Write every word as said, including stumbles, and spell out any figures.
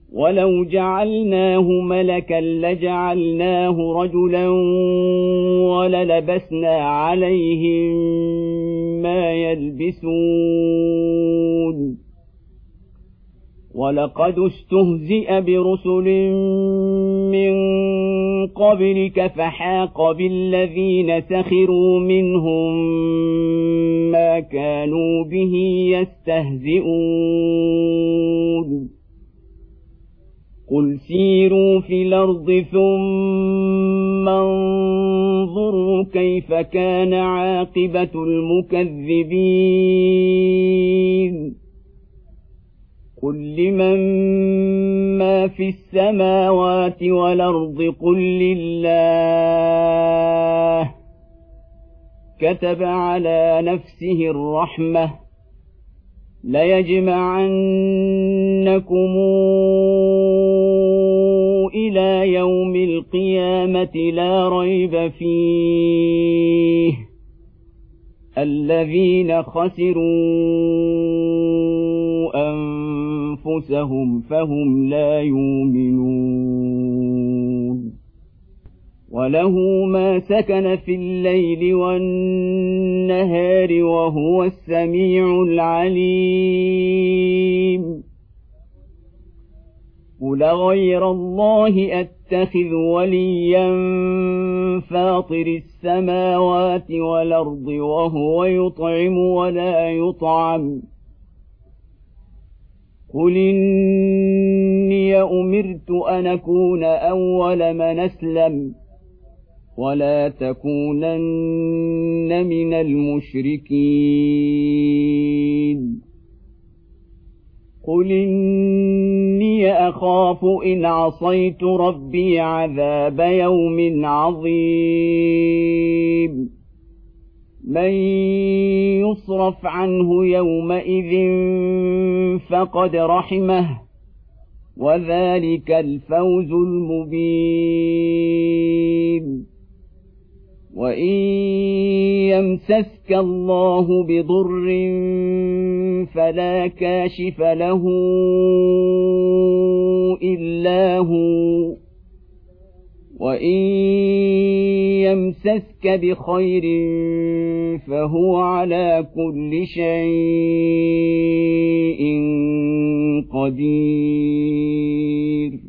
ولو جعلناه ملكا لجعلناه رجلا وللبسنا عليهم ما يلبسون ولقد استهزئ برسل من قبلك فحاق بالذين سخروا منهم ما كانوا به يستهزئون قل سيروا في الأرض ثم انظروا كيف كان عاقبة المكذبين قل لمن ما في السماوات والأرض قل لله كتب على نفسه الرحمة ليجمعنكم إلى يوم القيامة لا ريب فيه الذين خسروا أنفسهم فهم لا يؤمنون وله ما سكن في الليل والنهار وهو السميع العليم قل غير الله أتخذ وليا فاطر السماوات والأرض وهو يطعم ولا يطعم قل إني أمرت أن أكون أول من أسلم ولا تكونن من المشركين قل إني أخاف إن عصيت ربي عذاب يوم عظيم من يصرف عنه يومئذ فقد رحمه وذلك الفوز المبين وإن يمسسك الله بضر فلا كاشف له إلا هو وإن يمسسك بخير فهو على كل شيء قدير